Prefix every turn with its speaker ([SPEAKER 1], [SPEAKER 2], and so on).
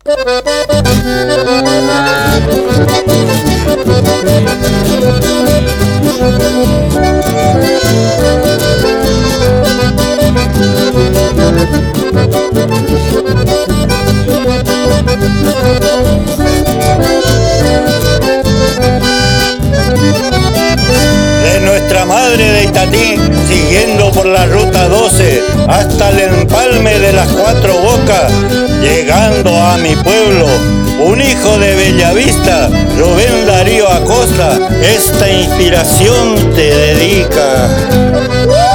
[SPEAKER 1] De nuestra madre de Itatí, siguiendo por la ruta 12 hasta el empalme de las Cuatro Bocas, llegando a mi pueblo, un hijo de Bellavista, Rubén Darío Acosta, esta inspiración te dedica.